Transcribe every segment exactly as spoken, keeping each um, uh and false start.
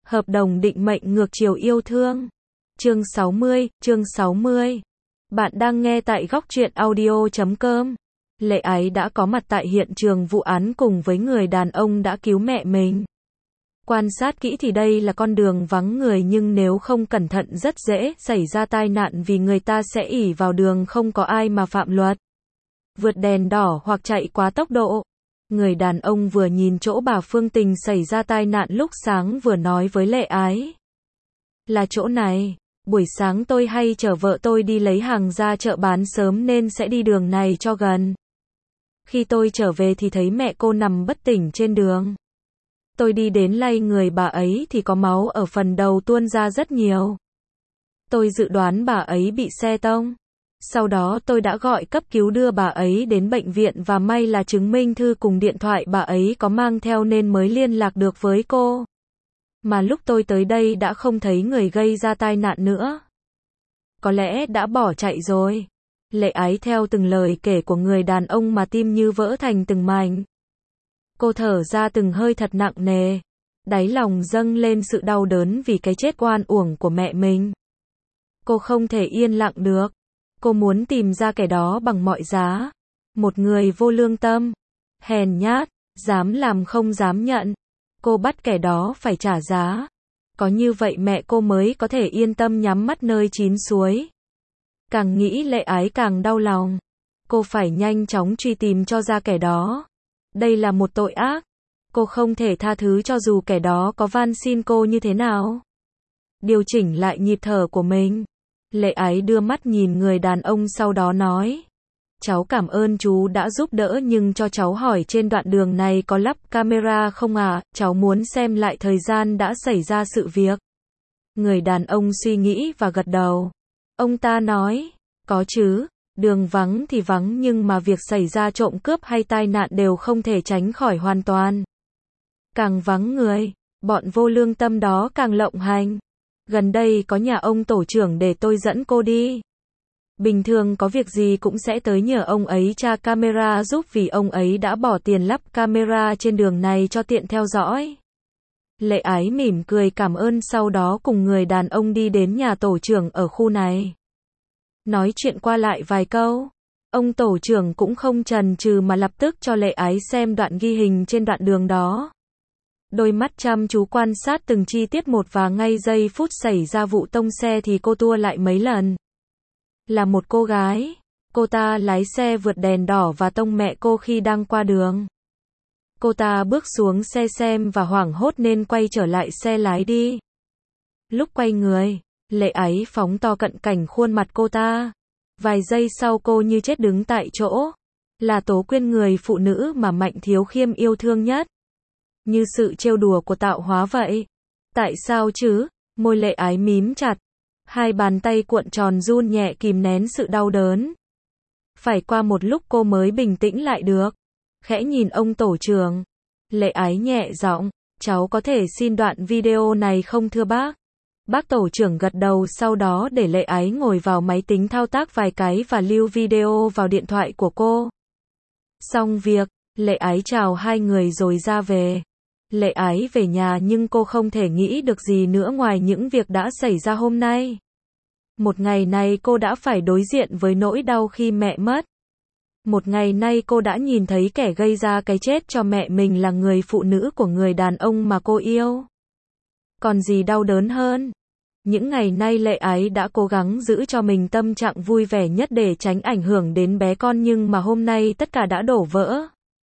Hợp đồng định mệnh ngược chiều yêu thương. Chương sáu mươi, chương sáu mươi. Bạn đang nghe tại góc truyện audio chấm com. Lệ Ái đã có mặt tại hiện trường vụ án cùng với người đàn ông đã cứu mẹ mình. Quan sát kỹ thì đây là con đường vắng người, nhưng nếu không cẩn thận rất dễ xảy ra tai nạn vì người ta sẽ ỷ vào đường không có ai mà phạm luật. Vượt đèn đỏ hoặc chạy quá tốc độ. Người đàn ông vừa nhìn chỗ bà Phương Tình xảy ra tai nạn lúc sáng vừa nói với Lệ Ái. Là chỗ này, buổi sáng tôi hay chở vợ tôi đi lấy hàng ra chợ bán sớm nên sẽ đi đường này cho gần. Khi tôi trở về thì thấy mẹ cô nằm bất tỉnh trên đường. Tôi đi đến lay người bà ấy thì có máu ở phần đầu tuôn ra rất nhiều. Tôi dự đoán bà ấy bị xe tông. Sau đó tôi đã gọi cấp cứu đưa bà ấy đến bệnh viện và may là chứng minh thư cùng điện thoại bà ấy có mang theo nên mới liên lạc được với cô. Mà lúc tôi tới đây đã không thấy người gây ra tai nạn nữa. Có lẽ đã bỏ chạy rồi. Lệ Ái theo từng lời kể của người đàn ông mà tim như vỡ thành từng mảnh. Cô thở ra từng hơi thật nặng nề. Đáy lòng dâng lên sự đau đớn vì cái chết oan uổng của mẹ mình. Cô không thể yên lặng được. Cô muốn tìm ra kẻ đó bằng mọi giá. Một người vô lương tâm, hèn nhát, dám làm không dám nhận. Cô bắt kẻ đó phải trả giá. Có như vậy mẹ cô mới có thể yên tâm nhắm mắt nơi chín suối. Càng nghĩ Lệ Ái càng đau lòng. Cô phải nhanh chóng truy tìm cho ra kẻ đó. Đây là một tội ác. Cô không thể tha thứ cho dù kẻ đó có van xin cô như thế nào. Điều chỉnh lại nhịp thở của mình. Lệ Ái đưa mắt nhìn người đàn ông sau đó nói. Cháu cảm ơn chú đã giúp đỡ, nhưng cho cháu hỏi trên đoạn đường này có lắp camera không à? Cháu muốn xem lại thời gian đã xảy ra sự việc. Người đàn ông suy nghĩ và gật đầu. Ông ta nói, có chứ, đường vắng thì vắng nhưng mà việc xảy ra trộm cướp hay tai nạn đều không thể tránh khỏi hoàn toàn. Càng vắng người, bọn vô lương tâm đó càng lộng hành. Gần đây có nhà ông tổ trưởng để tôi dẫn cô đi. Bình thường có việc gì cũng sẽ tới nhờ ông ấy tra camera giúp vì ông ấy đã bỏ tiền lắp camera trên đường này cho tiện theo dõi. Lệ Ái mỉm cười cảm ơn, sau đó cùng người đàn ông đi đến nhà tổ trưởng ở khu này. Nói chuyện qua lại vài câu, ông tổ trưởng cũng không chần chừ mà lập tức cho Lệ Ái xem đoạn ghi hình trên đoạn đường đó. Đôi mắt chăm chú quan sát từng chi tiết một và ngay giây phút xảy ra vụ tông xe thì cô tua lại mấy lần. Là một cô gái, cô ta lái xe vượt đèn đỏ và tông mẹ cô khi đang qua đường. Cô ta bước xuống xe xem và hoảng hốt nên quay trở lại xe lái đi. Lúc quay người, Lệ Ái phóng to cận cảnh khuôn mặt cô ta. Vài giây sau cô như chết đứng tại chỗ. Là Tố Quyên, người phụ nữ mà Mạnh Thiếu Khiêm yêu thương nhất. Như sự trêu đùa của tạo hóa vậy. Tại sao chứ? Môi Lệ Ái mím chặt. Hai bàn tay cuộn tròn run nhẹ kìm nén sự đau đớn. Phải qua một lúc cô mới bình tĩnh lại được. Khẽ nhìn ông tổ trưởng. Lệ Ái nhẹ giọng, cháu có thể xin đoạn video này không thưa bác? Bác tổ trưởng gật đầu, sau đó để Lệ Ái ngồi vào máy tính thao tác vài cái và lưu video vào điện thoại của cô. Xong việc, Lệ Ái chào hai người rồi ra về. Lệ Ái về nhà nhưng cô không thể nghĩ được gì nữa ngoài những việc đã xảy ra hôm nay. Một ngày này cô đã phải đối diện với nỗi đau khi mẹ mất. Một ngày nay cô đã nhìn thấy kẻ gây ra cái chết cho mẹ mình là người phụ nữ của người đàn ông mà cô yêu. Còn gì đau đớn hơn? Những ngày nay Lệ Ái đã cố gắng giữ cho mình tâm trạng vui vẻ nhất để tránh ảnh hưởng đến bé con, nhưng mà hôm nay tất cả đã đổ vỡ.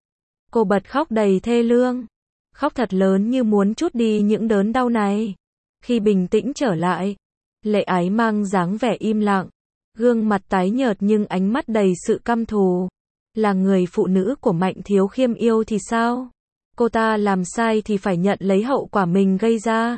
Cô bật khóc đầy thê lương. Khóc thật lớn như muốn trút đi những đớn đau này. Khi bình tĩnh trở lại, Lệ Ái mang dáng vẻ im lặng. Gương mặt tái nhợt nhưng ánh mắt đầy sự căm thù. Là người phụ nữ của Mạnh Thiếu Khiêm yêu thì sao? Cô ta làm sai thì phải nhận lấy hậu quả mình gây ra.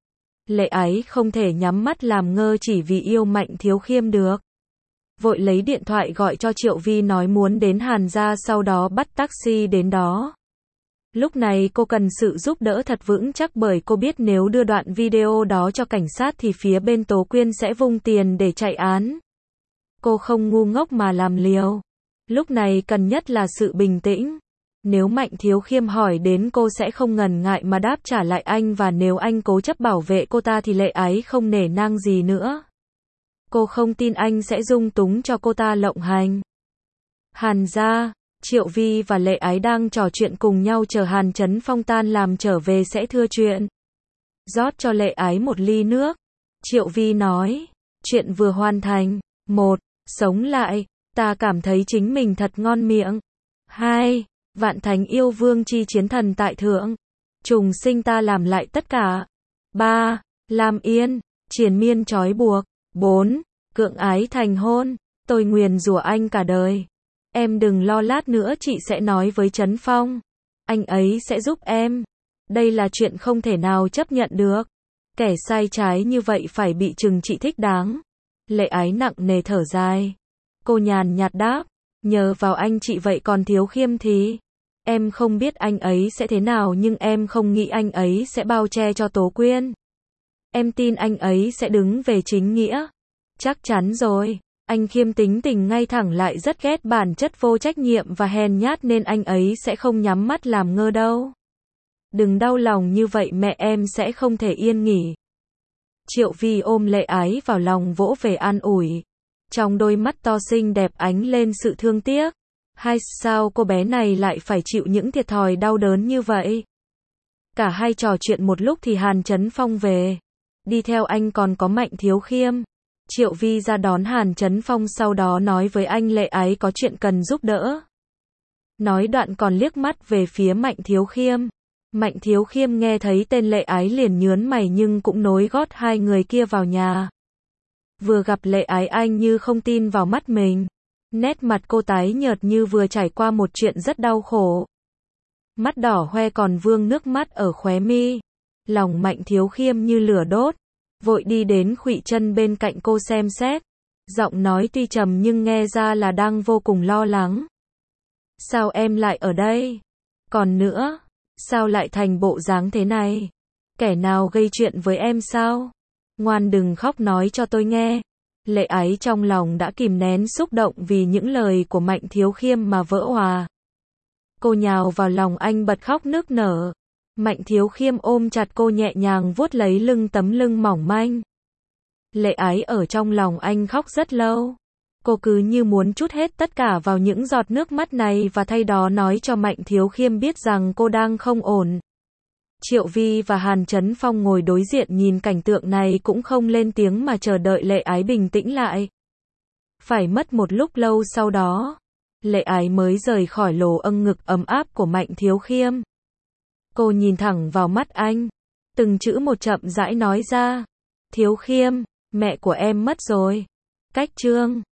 Lệ Ái không thể nhắm mắt làm ngơ chỉ vì yêu Mạnh Thiếu Khiêm được. Vội lấy điện thoại gọi cho Triệu Vi nói muốn đến Hàn Gia, sau đó bắt taxi đến đó. Lúc này cô cần sự giúp đỡ thật vững chắc bởi cô biết nếu đưa đoạn video đó cho cảnh sát thì phía bên Tố Quyên sẽ vung tiền để chạy án. Cô không ngu ngốc mà làm liều. Lúc này cần nhất là sự bình tĩnh. Nếu Mạnh Thiếu Khiêm hỏi đến cô sẽ không ngần ngại mà đáp trả lại anh, và nếu anh cố chấp bảo vệ cô ta thì Lệ Ái không nể nang gì nữa. Cô không tin anh sẽ dung túng cho cô ta lộng hành. Hàn gia, Triệu Vi và Lệ Ái đang trò chuyện cùng nhau chờ Hàn Chấn Phong tan làm trở về sẽ thưa chuyện. Rót cho Lệ Ái một ly nước. Triệu Vi nói, chuyện vừa hoàn thành. Một, sống lại, ta cảm thấy chính mình thật ngon miệng. Hai, vạn thánh yêu vương chi chiến thần tại thượng. Trùng sinh ta làm lại tất cả. Ba, Lam Yên, triền miên trói buộc. Bốn, cưỡng ái thành hôn. Tôi nguyền rủa anh cả đời. Em đừng lo, lát nữa chị sẽ nói với Trấn Phong. Anh ấy sẽ giúp em. Đây là chuyện không thể nào chấp nhận được. Kẻ sai trái như vậy phải bị trừng trị thích đáng. Lệ Ái nặng nề thở dài. Cô nhàn nhạt đáp, nhờ vào anh chị, vậy còn Thiếu Khiêm thì? Em không biết anh ấy sẽ thế nào, nhưng em không nghĩ anh ấy sẽ bao che cho Tố Quyên. Em tin anh ấy sẽ đứng về chính nghĩa. Chắc chắn rồi. Anh Khiêm tính tình ngay thẳng, lại rất ghét bản chất vô trách nhiệm và hèn nhát, nên anh ấy sẽ không nhắm mắt làm ngơ đâu. Đừng đau lòng như vậy, mẹ em sẽ không thể yên nghỉ. Triệu Vi ôm Lệ Ái vào lòng vỗ về an ủi. Trong đôi mắt to xinh đẹp ánh lên sự thương tiếc. Hay sao cô bé này lại phải chịu những thiệt thòi đau đớn như vậy? Cả hai trò chuyện một lúc thì Hàn Chấn Phong về. Đi theo anh còn có Mạnh Thiếu Khiêm. Triệu Vi ra đón Hàn Chấn Phong, sau đó nói với anh Lệ Ái có chuyện cần giúp đỡ. Nói đoạn còn liếc mắt về phía Mạnh Thiếu Khiêm. Mạnh Thiếu Khiêm nghe thấy tên Lệ Ái liền nhớn mày, nhưng cũng nối gót hai người kia vào nhà. Vừa gặp Lệ Ái anh như không tin vào mắt mình. Nét mặt cô tái nhợt như vừa trải qua một chuyện rất đau khổ. Mắt đỏ hoe còn vương nước mắt ở khóe mi. Lòng Mạnh Thiếu Khiêm như lửa đốt. Vội đi đến khuỵu chân bên cạnh cô xem xét. Giọng nói tuy trầm nhưng nghe ra là đang vô cùng lo lắng. Sao em lại ở đây? Còn nữa, sao lại thành bộ dáng thế này? Kẻ nào gây chuyện với em sao? Ngoan đừng khóc, nói cho tôi nghe. Lệ Ái trong lòng đã kìm nén xúc động vì những lời của Mạnh Thiếu Khiêm mà vỡ òa. Cô nhào vào lòng anh bật khóc nức nở. Mạnh Thiếu Khiêm ôm chặt cô, nhẹ nhàng vuốt lấy lưng, tấm lưng mỏng manh. Lệ Ái ở trong lòng anh khóc rất lâu. Cô cứ như muốn trút hết tất cả vào những giọt nước mắt này và thay đó nói cho Mạnh Thiếu Khiêm biết rằng cô đang không ổn. Triệu Vi và Hàn Chấn Phong ngồi đối diện nhìn cảnh tượng này cũng không lên tiếng mà chờ đợi Lệ Ái bình tĩnh lại. Phải mất một lúc lâu sau đó, Lệ Ái mới rời khỏi lồ âng ngực ấm áp của Mạnh Thiếu Khiêm. Cô nhìn thẳng vào mắt anh, từng chữ một chậm rãi nói ra. Thiếu Khiêm, mẹ của em mất rồi. Cách chương